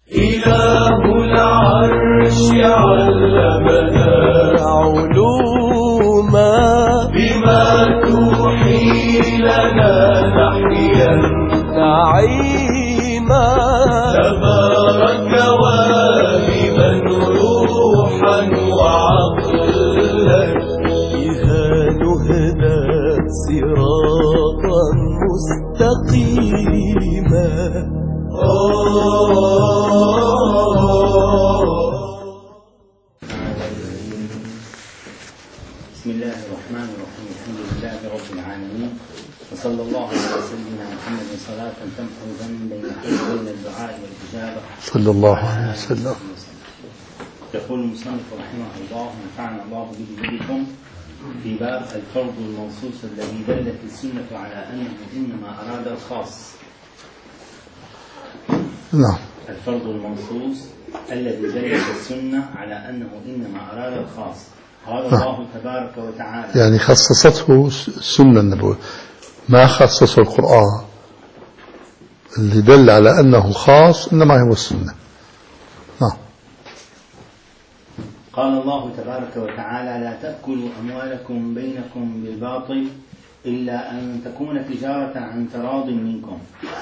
إله العرش علمنا علوما بما توحي لنا نحيا نعيما تبارك واهبا روحا وعقلا بها نهدى صراطا مستقيما. بسم الله الرحمن الرحيم. الحمد لله رب العالمين، وصلى الله على سيدنا محمد صلاة تمحو ذنب بين الدعاء والإجابة صلى الله عليه وسلم. يقول المصنف رحمه الله ونفعنا الله به بكم في باب الفرض المنصوص الذي دلت السنة على أنه إنما أراد الخاص. نعم. الفرض المنصوص الذي دلت السنة على أنه إنما أراد الخاص. قال الله تبارك وتعالى يعني خصصته السنة النبوية، ما خصصه القرآن. اللي دل على أنه خاص إنما هو السنة. نعم. قال الله تبارك وتعالى لا تأكلوا أموالكم بينكم بالباطل إلا أن تكون تجارة عن تراض منكم.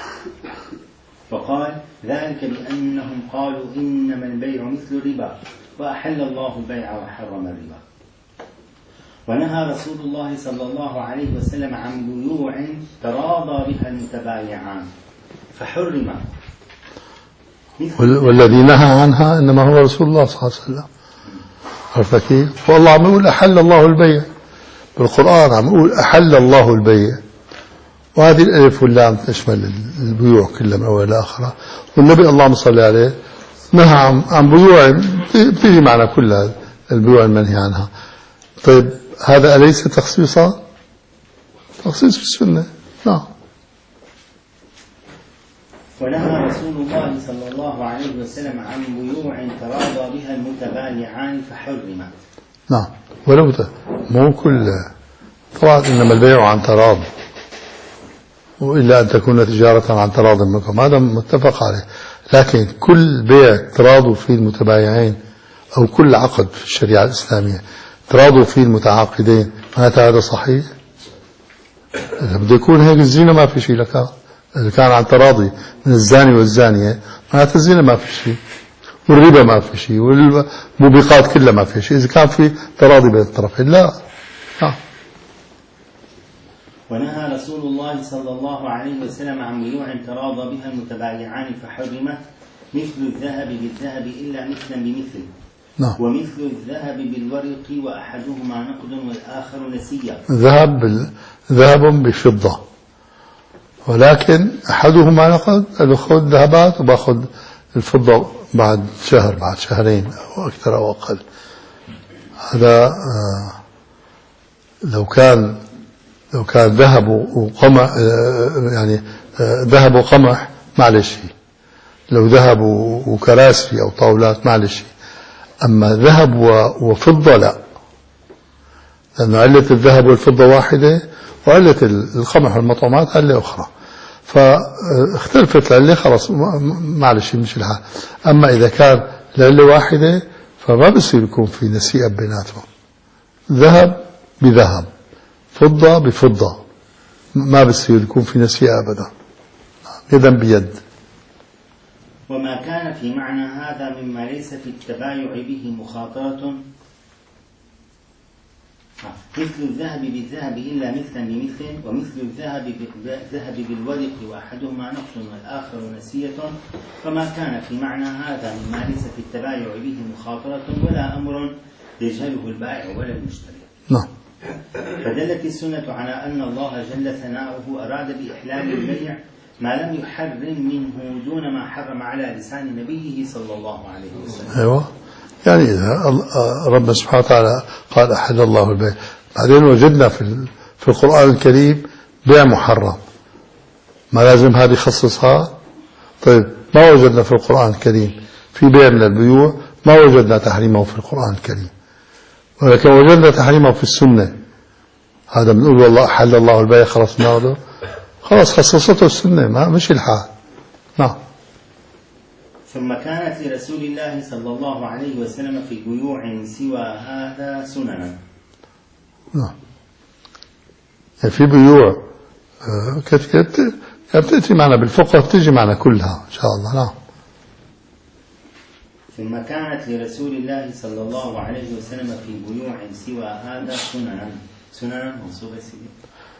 فقال ذلك بأنهم قالوا إنما البيع مثل الربا وأحل الله البيع وحرم الربا. ونهى رسول الله صلى الله عليه وسلم عن بيوع تراضى بها المتبايعان فحرم. والذي نهى عنها إنما هو رسول الله صلى الله عليه وسلم. عرفت كيف؟ والله عم يقول أحل الله البيع بالقرآن، عم يقول أحل الله البيع، وهذه الألف واللام تشمل البيوع كلها من أول إلى آخرها. والنبي اللهم صل عليه نهى عن بيوع فيه معنى كل البيوع المنهي عنها. طيب هذا أليس تخصيصا؟ تخصيص في السنة. نعم. ونهى رسول الله صلى الله عليه وسلم عن بيوع تراضى بها المتبايعان فحرم. نعم. ولو مو كل، طبعا إنما البيع عن تراض، وإلا أن تكون تجارة عن تراض منكم، هذا متفق عليه. لكن كل بيع تراضوا فيه المتبايعين أو كل عقد في الشريعة الإسلامية تراضوا فيه المتعاقدين، هذا صحيح؟ إذا بده يكون هيك الزينة ما في شيء لك. إذا كان عن تراضي من الزاني والزانية معناتها الزينة ما في شيء، والربا ما في شيء، والموبقات كلها ما في شيء، إذا كان في تراضي بين الطرفين. لا. ونهى رسول الله صلى الله عليه وسلم عن بيوع تراضى بها المتبايعان فحرمت مثل الذهب بالذهب إلا مثلا بمثل. نعم. ومثل الذهب بالورق وأحدهما نقد والآخر نسيا. ذهب بفضة، ولكن أحدهما نقد، أخذ ذهبات وبأخذ الفضة بعد شهر بعد شهرين أو أكثر أو أقل. هذا لو كان ذهب وقمح، يعني ذهب وقمح معلش، لو ذهب وكراسي أو طاولات معلش. أما ذهب وفضة لا، لأن علة الذهب والفضة واحدة، وعلة القمح والمطعومات علة أخرى، فاختلفت العلة خلاص معلش مش الحال. أما إذا كان العلة واحدة فما بصير يكون في نسيئة بيناتهم. ذهب بذهب، فضة بفضة، ما بصير يكون في نسيئة أبدا، يدا بيد. وما كان في معنى هذا مما ليس في التبايع به مخاطرة مثل الذهب بالذهب إلا مثلا بمثل، ومثل الذهب بالورق وأحدهما نقص والآخر نسية. فما كان في معنى هذا مما ليس في التبايع به مخاطرة ولا أمر يجهله البائع ولا المشتري. نعم. فدلت السنة على أن الله جل ثناؤه أراد بإحلال البيع ما لم يحرم منه دون ما حرم على لسان نبيه صلى الله عليه وسلم. أيوة، يعني إذا ربنا سبحانه وتعالى قال أحل الله البيع، بعدين وجدنا في القرآن الكريم بيع محرم، ما لازم هذه خصصها. طيب ما وجدنا في القرآن الكريم في بيع من البيوع، ما وجدنا تحريمه في القرآن الكريم، ولكن وجدنا تحريمه في السنة. هذا بنقول والله أحل الله البيع، خلاص خلاص خصصته السنة، ما مش الحال. نعم. ثم كانت لرسول الله صلى الله عليه وسلم في بيوع سوى هذا سننا. نعم. يعني في بيوع كانت تأتي معنا بالفقه، تجي معنا كلها إن شاء الله. نعم. ثم كانت لرسول الله صلى الله عليه وسلم في بيوع سوى هذا سننا. سننا منصوبة سيدي.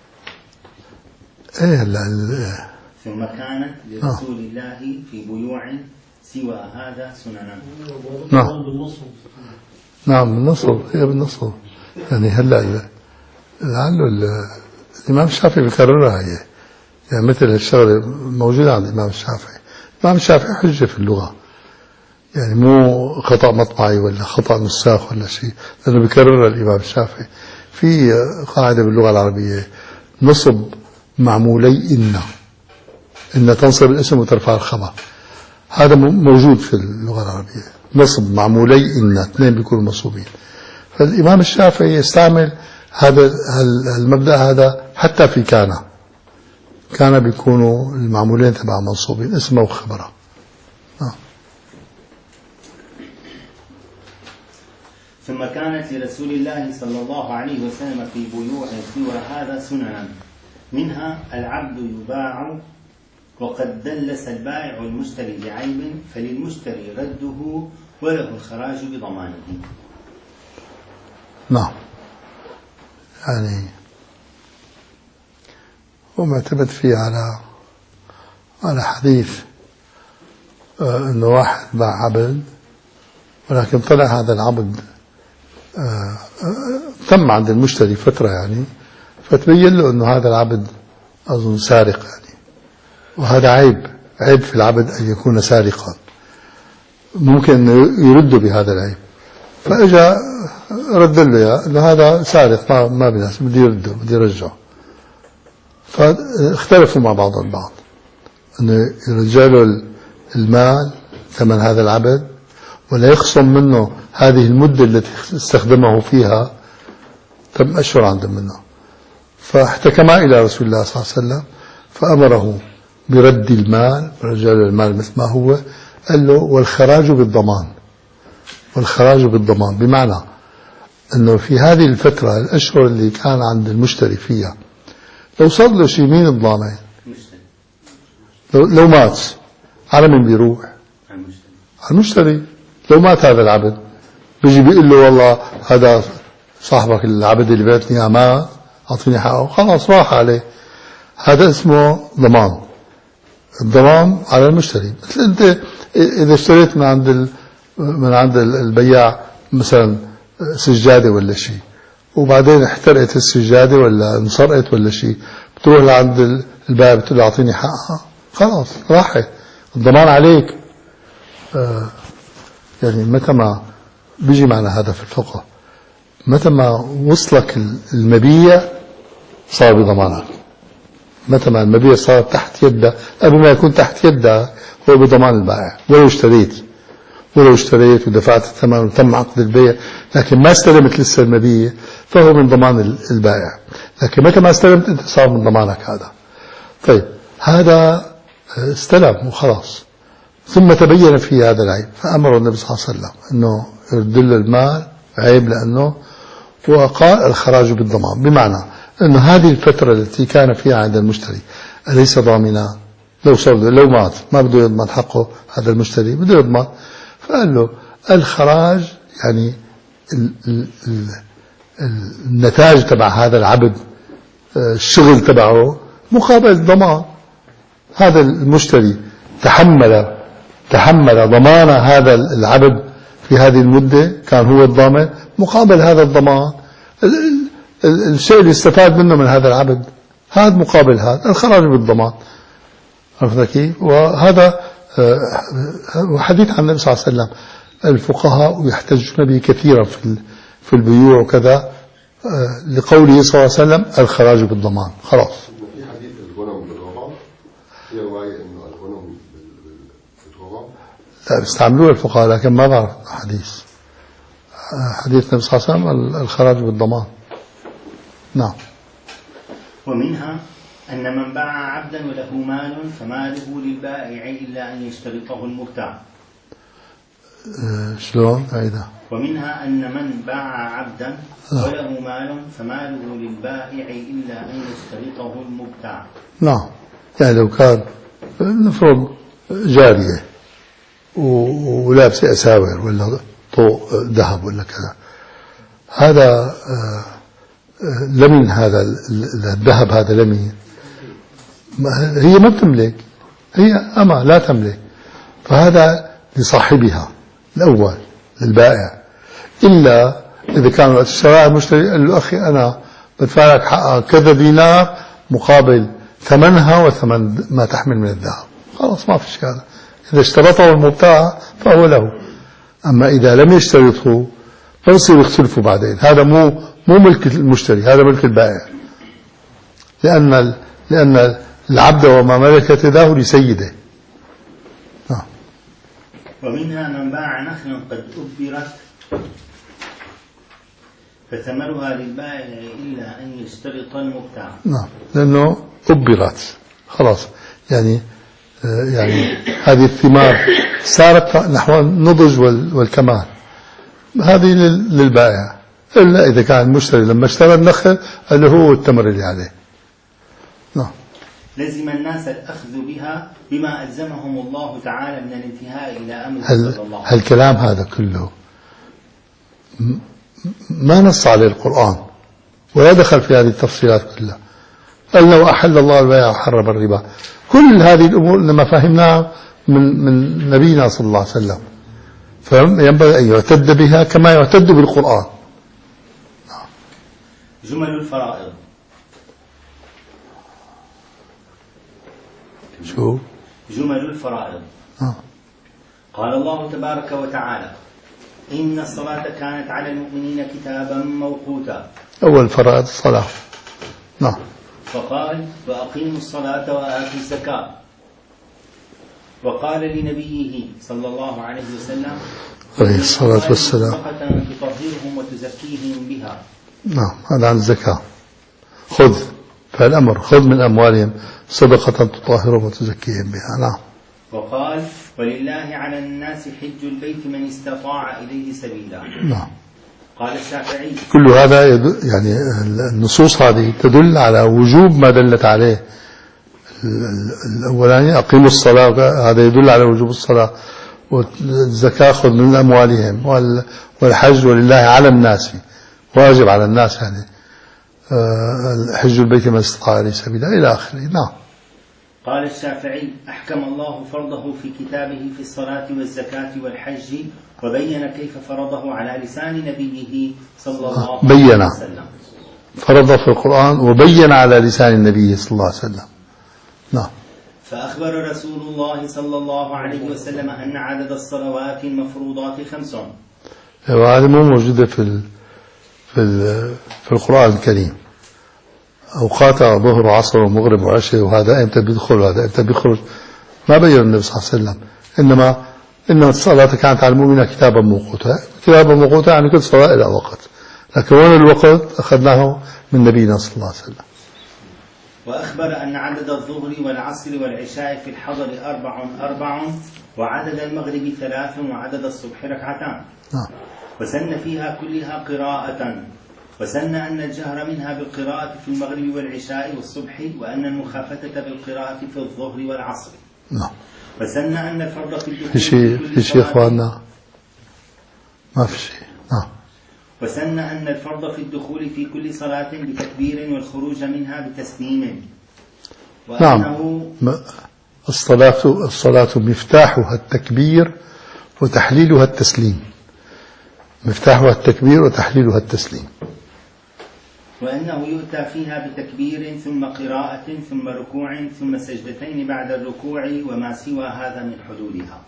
ثم كانت لرسول الله في بيوع سوى هذا سننا. نعم. نعم بالنصب، هي بالنصب. يعني هلا لعله الإمام الشافعي بيكررها هي، يعني مثل هالشغلة موجودة عند الإمام الشافعي. الإمام الشافعي حجة في اللغة، يعني مو خطأ مطبعي ولا خطأ نساخ ولا شيء، لأنه بيكررها الإمام الشافعي. في قاعدة باللغة العربية نصب معمولي إن تنصب الاسم وترفع الخبر، هذا موجود في اللغة العربية. نصب معمولي إن، اثنين بيكونوا منصوبين. فالإمام الشافعي يستعمل هذا المبدأ هذا حتى في كان بيكونوا المعمولين تبع منصوبين اسمه وخبره. ثم كانت لرسول الله صلى الله عليه وسلم في بيوع سوى هذا سننا، منها العبد يباع وقد دلس البائع المشتري بعيب فللمشتري رده وله الخراج بضمانه. نعم. يعني هو معتمد فيه على حديث انه واحد باع عبد، ولكن طلع هذا العبد تم عند المشتري فترة يعني، فتبين له انه هذا العبد اظن سارق يعني، وهذا عيب في العبد ان يكون سارقا، ممكن انه يرده بهذا العيب. فاجا رد له انه هذا سارق ما بناسب، بدي يرده، بدي يرجعه. فاختلفوا مع بعض البعض انه يرجع له المال ثمن هذا العبد، ولا يخصم منه هذه المدة التي استخدمه فيها 8 أشهر عنده منه. فاحتكما إلى رسول الله صلى الله عليه وسلم فأمره برد المال، رجع له المال مثل ما هو، قال له والخراج بالضمان. والخراج بالضمان بمعنى أنه في هذه الفترة الأشهر اللي كان عند المشتري فيها، لو صار له شيء مين الضامن؟ لو مات على من بيروح؟ على المشتري. لو مات هذا العبد بيجي بيقول له والله هذا صاحبك العبد اللي بعتني اياه مات، اعطيني حقه، خلاص راح عليه. هذا اسمه ضمان. الضمان على المشتري. مثل انت اذا اشتريت من عند البياع مثلا سجاده ولا شيء، وبعدين احترقت السجاده ولا انسرقت ولا شيء، بتروح لعند البائع بتقول له اعطيني حقها، خلاص راحت، الضمان عليك. يعني متى ما بيجي معنا هذا في الفقه، متى ما وصلك المبيع صار بضمانك. متى ما المبيع صار تحت يده، قبل ما يكون تحت يده هو بضمان البائع. ولو اشتريت ودفعت الثمن وتم عقد البيع لكن ما استلمت لسه المبيع، فهو من ضمان البائع. لكن متى ما استلمت انت صار من ضمانك هذا. طيب هذا استلم وخلاص، ثم تبين فيه هذا العيب، فأمر النبي صلى الله عليه وسلم أنه يرد له المال عيب لأنه، وقال الخراج بالضمان، بمعنى أنه هذه الفترة التي كان فيها عند المشتري أليس ضامنا؟ لو مات ما بده يضمن حقه هذا المشتري، بده يضمن. فقال له الخراج يعني النتاج تبع هذا العبد، الشغل تبعه مقابل ضمان. هذا المشتري تحمل ضمان هذا العبد في هذه المدة، كان هو الضامن، مقابل هذا الضمان الشيء اللي استفاد منه من هذا العبد، هذا مقابل هذا الخراج بالضمان. عرفت كيف؟ وهذا حديث عن النبي صلى الله عليه وسلم. الفقهاء يحتجون به كثيرا في البيوع وكذا، لقوله صلى الله عليه وسلم الخراج بالضمان. خلاص. في حديث الغنم بالرغم، في رواية انه الغنم بالرغم لا بيستعملوها الفقهاء، لكن ما بعرف حديث النبي صلى الله عليه وسلم الخراج بالضمان. نعم. ومنها أن من باع عبدا وله مال فماله للبائع إلا أن يشترطه المبتاع، شلون هيدا؟ ومنها أن من باع عبدا وله مال فماله للبائع إلا أن يشترطه المبتاع. نعم، يعني لو كان نفرض جارية ولابسة أساور ولا طوق ذهب ولا كذا، هذا لمن هذا الذهب، هذا لمن، هي ما بتملك، هي أما لا تملك، فهذا لصاحبها الأول للبائع، إلا إذا كان اشتراها المشتري قال له أخي أنا بدفع لك حقها كذا دينار مقابل ثمنها وثمن ما تحمل من الذهب، خلاص ما في إشكال. إذا اشترطه المبتاع فهو له. أما إذا لم يشترطه فيصير يختلفوا بعدين، هذا مو ملك المشتري، هذا ملك البائع، لأن العبد وما ملكت يداه لسيده. ومنها من باع نخلا قد أبرت فثمرها للبائع إلا أن يشترط المبتاع. نعم، لأنه أبرت خلاص، يعني هذه الثمار صارت نحو النضج والكمال، هذه للبائع، إلا إذا كان المشتري لما اشترى النخل قال له هو التمر اللي عليه. نعم. لزم الناس الأخذ بها بما ألزمهم الله تعالى من الانتهاء إلى أمر صلى الله عليه وسلم. هالكلام هذا كله ما نص عليه القرآن ولا دخل في هذه التفصيلات كلها. قال لو أحل الله البيع وحرم الربا، كل هذه الأمور لما فهمناها من نبينا صلى الله عليه وسلم، فينبغي أن يعتد بها كما يعتد بالقرآن. جمل الفرائض. شو؟ جمل الفرائض. قال الله تبارك وتعالى: إن الصلاة كانت على المؤمنين كتابا موقوتا. أول فرائض الصلاة. نعم. فقال: وأقيموا الصلاة وآتوا الزكاة. وقال لنبيه صلى الله عليه وسلم: عليه الصلاة والسلام: تطهرهم وتزكيهم بها. نعم، هذا عن الزكاة. خذ فالأمر، خذ من أموالهم صدقة تطهرهم وتزكيهم بها. نعم. وقال: ولله على الناس حج البيت من استطاع إليه سبيلا. نعم. قال الشافعي: كل هذا يعني النصوص هذه تدل على وجوب ما دلت عليه. الأولاني أقيموا الصلاة، هذا يدل على وجوب الصلاة، والزكاة خذ من أموالهم، والحج ولله على الناس، واجب على الناس، يعني حج البيت من استطاع إليه سبيلا إلى آخره. نعم. قال الشافعي: أحكم الله فرضه في كتابه في الصلاة والزكاة والحج، وبين كيف فرضه على لسان نبيه صلى الله عليه وسلم. فرضه في القرآن وبين على لسان النبي صلى الله عليه وسلم. نعم. فأخبر رسول الله صلى الله عليه وسلم أن عدد الصلوات المفروضات 5. وهذه مو موجودة في القرآن الكريم. أوقاتها ظهر وعصر ومغرب وعشاء، وهذا إمتى بيدخل وهذا إمتى بيخرج ما بين النبي صلى الله عليه وسلم. إنما الصلاة كانت على المؤمنين كتابا موقوتا. كتابا موقوتا يعني كل صلاة إلى وقت، لكن وين الوقت أخذناه من نبينا صلى الله عليه وسلم. وأخبر أن عدد الظهر والعصر والعشاء في الحضر 4 وعدد المغرب 3 وعدد الصبح 2. وسن فيها كلها قراءة، وسن أن الجهر منها بالقراءة في المغرب والعشاء والصبح، وأن المخافتة بالقراءة في الظهر والعصر. نعم. وسن أن الفرض في الدخول في شيء إخواننا ما في شيء. نعم. وسن أن الفرض في الدخول في كل صلاة بتكبير والخروج منها بتسليم. نعم. الصلاة مفتاحها التكبير وتحليلها التسليم. مفتاحها التكبير وتحليلها التسليم. وأنه يؤتى فيها بتكبير ثم قراءة ثم ركوع ثم سجدتين بعد الركوع وما سوى هذا من حدودها.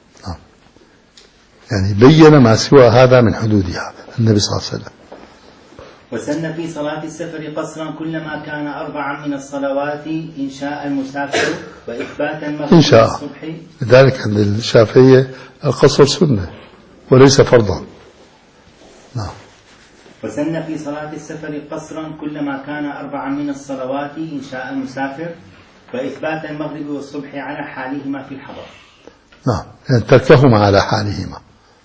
يعني بين ما سوى هذا من حدودها النبي صلى الله عليه وسلم. وسن في صلاة السفر قصرا كلما كان 4 من الصلوات إن شاء المسافر، وإثباتا المغرب والصبح. لذلك عند الشافعية القصر سنة وليس فرضا. نعم. وسن في صلاة السفر قصرا كلما كان 4 من الصلوات إن شاء المسافر، وإثبات المغرب والصبح على حالهما في الحضر. نعم، يعني تركهما على حالهما.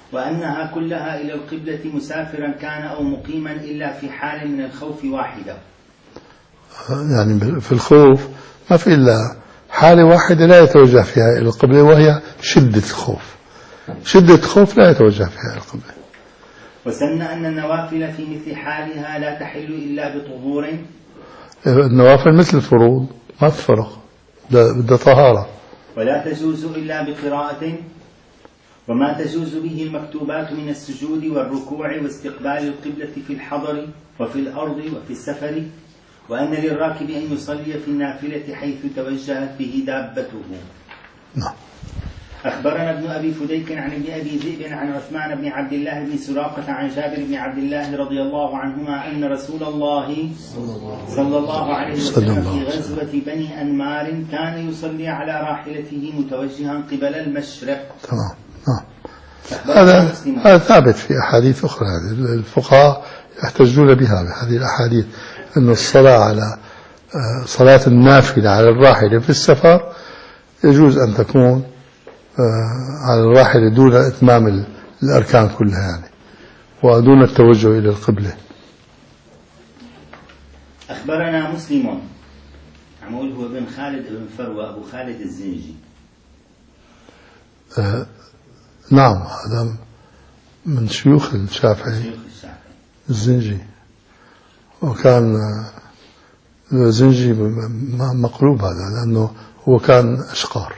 وأنها كلها إلى القبلة مسافرا كان أو مقيما إلا في حال من الخوف واحدة. يعني في الخوف ما في إلا حالة واحدة لا يتوجه فيها إلى القبلة، وهي شدة الخوف. شدة الخوف لا يتوجه فيها إلى القبلة. وسن أن النوافل في مثل حالها لا تحل إلا بطهور. النوافل مثل الفروض ما تفرق، بدها طهارة. ولا تجوز إلا بقراءة، وما تجوز به المكتوبات من السجود والركوع واستقبال القبلة في الحضر وفي الأرض وفي السفر، وأن للراكب أن يصلي في النافلة حيث توجهت به دابته. نعم. أخبرنا ابن أبي فديك عن ابن أبي ذئب عن عثمان بن عبد الله بن سراقة عن جابر بن عبد الله رضي الله عنهما أن رسول الله صلى الله عليه وسلم في غزوة بني أنمار كان يصلي على راحلته متوجها قبل المشرق. تمام. هذا ثابت في أحاديث أخرى. الفقهاء يحتجون بها بهذه الأحاديث أن الصلاة على صلاة النافلة على الراحلة في السفر يجوز أن تكون على الراحلة دون إتمام الأركان كلها يعني، ودون التوجه إلى القبلة. أخبرنا مسلم عمول هو بن خالد بن فروة أبو خالد الزنجي. نعم، هذا من شيوخ الشافعي الزنجي، وكان الزنجي مقلوب هذا لأنه هو كان أشقار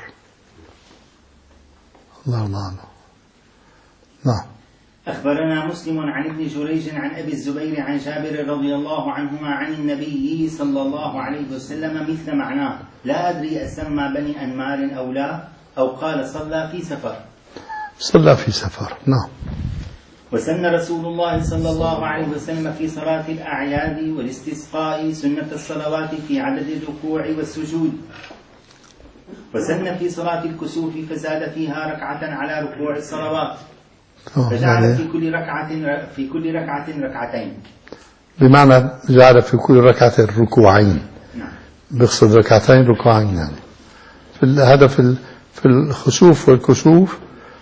الله يرضى عنه. نعم. أخبرنا مسلم عن ابن جريج عن أبي الزبير عن جابر رضي الله عنهما عن النبي صلى الله عليه وسلم مثل معناه، لا أدري أسمى بني أنمار أو لا، أو قال صلى في سفر. صلى في سفر. نعم. وسن رسول الله صلى الله عليه وسلم في صلاة الأعياد والاستسقاء سنة الصلوات في عدد الركوع والسجود. وسن في صلاة الكسوف فزاد فيها ركعة على ركوع الصلوات، فجعل في كل ركعة ركعتين. بمعنى جعل في كل ركعة ركوعين. نعم. بيقصد ركعتين ركوعين يعني. هذا في الخسوف والكسوف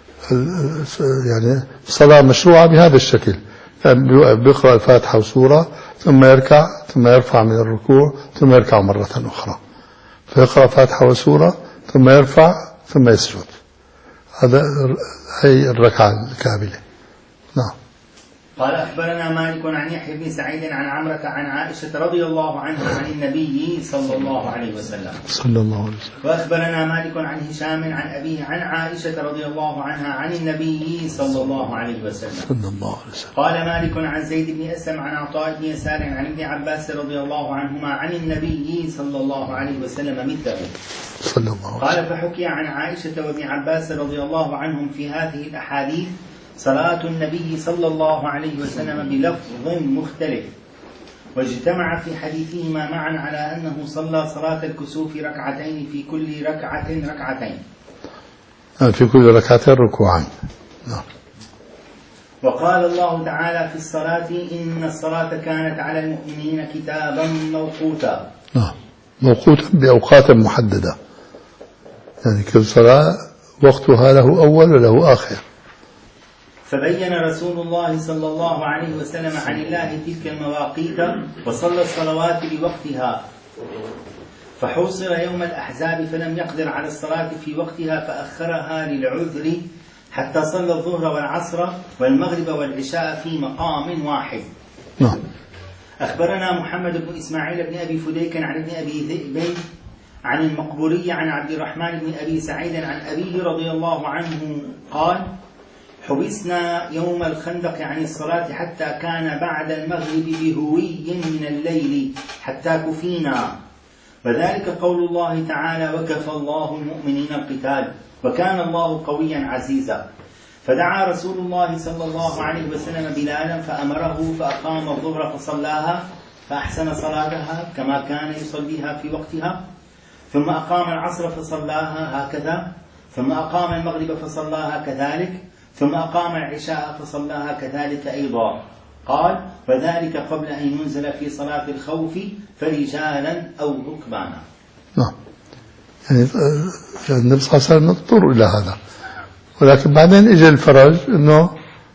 يعني صلاة مشروعة بهذا الشكل، يعني بيقرأ الفاتحة وسورة ثم يركع ثم يرفع من الركوع ثم يركع مرة أخرى، فيقرأ فاتحة وسورة ثم يرفع ثم يسجد. هذا هي الركعة الكاملة. نعم. قال أخبرنا مالك عن يحيى بن سعيد عن عمرة عن عائشة رضي الله عنها عن النبي صلى الله عليه وسلم. صلى الله عليه وسلم. وأخبرنا مالك عن هشام عن أبيه عن عائشة رضي الله عنها عن النبي صلى الله عليه وسلم. صلى الله عليه وسلم. قال مالك عن زيد بن أسلم عن عطاء بن يسار عن ابن عباس رضي الله عنهما عن النبي صلى الله عليه وسلم مثله. صلى الله عليه وسلم. قال فحكي عن عائشة وابن عباس رضي الله عنهم في هذه الأحاديث صلاة النبي صلى الله عليه وسلم بلفظ مختلف، واجتمع في حديثهما معا على أنه صلى صلاة الكسوف ركعتين في كل ركعة ركعتين. في كل ركعتين ركوعين. نعم. وقال الله تعالى في الصلاة إن الصلاة كانت على المؤمنين كتابا موقوتا. نعم، موقوتا بأوقات محددة، يعني كل صلاة وقتها له أول وله آخر. فبين رسول الله صلى الله عليه وسلم عن الله تلك المواقيت وصلى الصلوات بوقتها، فحوصر يوم الأحزاب فلم يقدر على الصلاة في وقتها فأخرها للعذر حتى صلى الظهر والعصر والمغرب والعشاء في مقام واحد. نعم. أخبرنا محمد بن إسماعيل بن أبي فديك عن ابن أبي ذئب عن المقبوري عن عبد الرحمن بن أبي سعيد عن أبيه رضي الله عنه قال حبسنا يوم الخندق عن الصلاة حتى كان بعد المغرب بهوي من الليل حتى كفينا، وذلك قول الله تعالى وكفى الله المؤمنين القتال وكان الله قويا عزيزا. فدعا رسول الله صلى الله عليه وسلم بلالا فأمره فأقام الظهر فصلاها فأحسن صلاتها كما كان يصليها في وقتها، ثم أقام العصر فصلاها هكذا، ثم أقام المغرب فصلاها كذلك، ثم أقام العشاء فصلاها كذلك أيضا. قال وذلك قبل أن ينزل في صلاة الخوف فرجالا أو ركبانا. نعم. يعني النبي صلى الله عليه وسلم اضطر إلى هذا، ولكن بعدين إجا الفرج أنه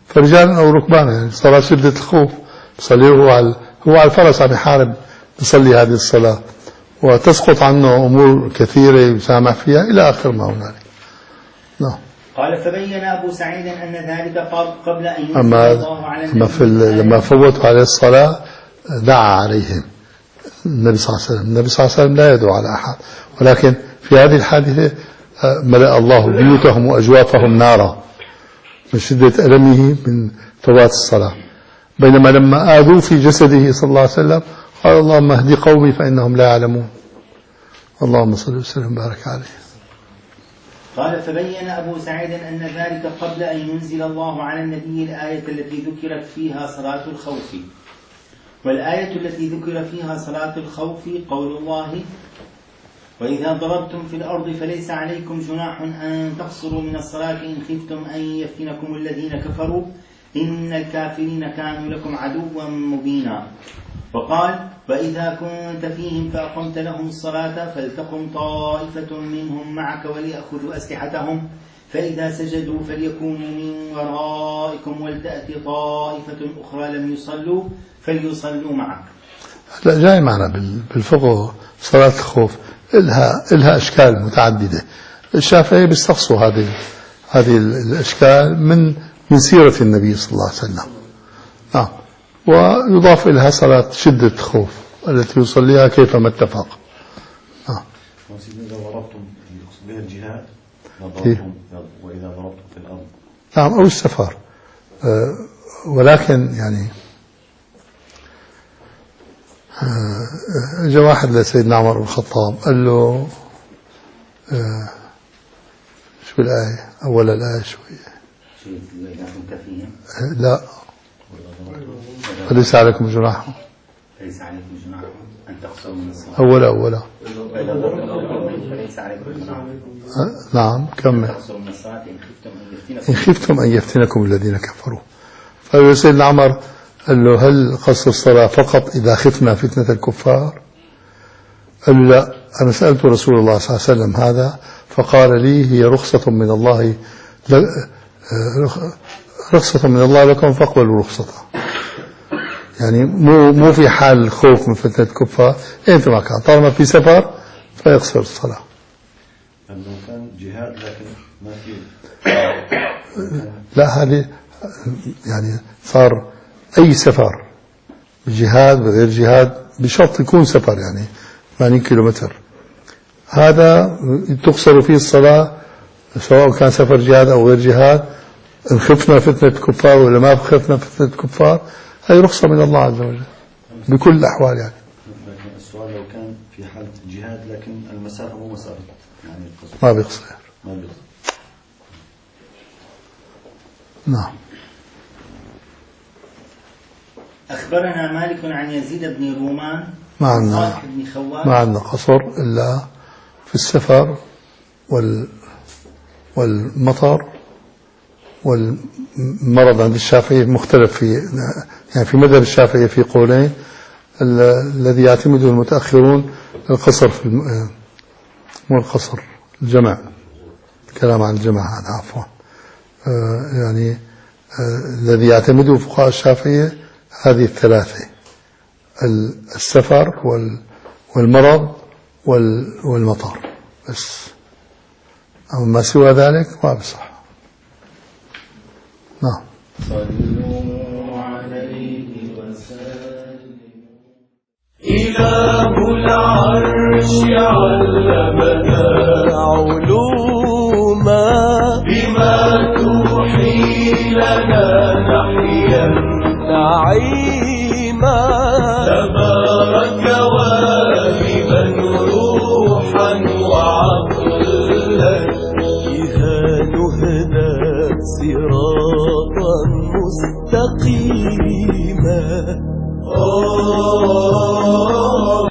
فرجالا أو ركبانا، يعني صلاة شدة الخوف بصلي هو على الفرس عم يحارب بصلي هذه الصلاة، وتسقط عنه أمور كثيرة يسامح فيها إلى آخر ما هنالك. نعم. قال فبين أبو سعيد أن ذلك قبل أن ينزل الله على النبي. لما فوتوا عليه الصلاة دعا عليهم النبي صلى الله عليه وسلم. النبي صلى الله عليه وسلم لا يدعو على أحد، ولكن في هذه الحادثة ملأ الله بيوتهم وأجوافهم نارا من شدة ألمه من فوات الصلاة. بينما لما آذوا في جسده صلى الله عليه وسلم قال اللهم اهدي قومي فإنهم لا يعلمون. اللهم صل وسلم وبارك عليه. قال فبين أبو سعيد أن ذلك قبل أن ينزل الله على النبي الآية التي ذكرت فيها صلاة الخوف. والآية التي ذكر فيها صلاة الخوف قول الله وإذا ضربتم في الأرض فليس عليكم جناح أن تقصروا من الصلاة إن خفتم أن يفتنكم الذين كفروا إن الكافرين كانوا لكم عدوا مبينا. وقال وإذا كنت فيهم فأقمت لهم الصلاة فلتقم طائفة منهم معك وليأخذوا أسلحتهم فإذا سجدوا فليكونوا من ورائكم ولتأتي طائفة أخرى لم يصلوا فليصلوا معك. لا جاي معنا بالفقه صلاة الخوف إلها أشكال متعددة. الشافعي بيستقصوا هذه الأشكال من سيرة النبي صلى الله عليه وسلم. ويضاف إليها صلاة شدة خوف التي يصليها كيفما اتفق. إذا ضربتم بها الجهاد وإذا ضربتم في الأرض. نعم أو السفر. ولكن يعني جاء واحد لسيدنا عمر بن الخطاب قال له شو الآية أول الآية شوية لا فليس عليكم جناح ليس عليكم جناح أن تقصروا من الصلاة أولا فليس عليكم جناح نعم كمل تقصروا من الصلاة إن خفتم أن يفتنكم الذين كفروا. فقال سيدنا عمر قال له هل قصر الصلاة فقط إذا خفنا فتنة الكفار؟ قال له لا أنا سألت رسول الله صلى الله عليه وسلم هذا فقال لي هي رخصة من الله رخصة من الله لكم فاقبلوا رخصته. يعني مو في حال الخوف من فتنة الكفار أنت ما كان طالما في سفر فيقصر الصلاة. أنه كان جهاد لكن ما في لا هذه يعني صار أي سفر بجهاد بغير جهاد بشرط يكون سفر يعني 80 كيلومتر هذا تقصر فيه الصلاة سواء كان سفر جهاد أو غير جهاد. إن خفنا فتنة كفار ولا ما خفنا فتنة كفار هذه رخصة من الله عز وجل بكل الأحوال يعني. لكن السؤال لو كان في حالة جهاد لكن المسافة مو مسافة يعني ما بيقصر. نعم. أخبرنا مالك عن يزيد بن رومان ما عندنا قصر إلا في السفر والمطر والمرض. عند الشافعي مختلف في يعني في مذهب الشافعي في قولين. الذي يعتمده المتأخرون القصر في مو القصر الجمع الكلام عن الجمع عفوا يعني الذي يعتمده فقهاء الشافعية هذه الثلاثة السفر والمرض والمطر بس. أما ما سوى ذلك ما بصح. نعم. صلوا عليه وسلم. إله العرش علمنا علوما بما توحي لنا نحيا نعيما تبارك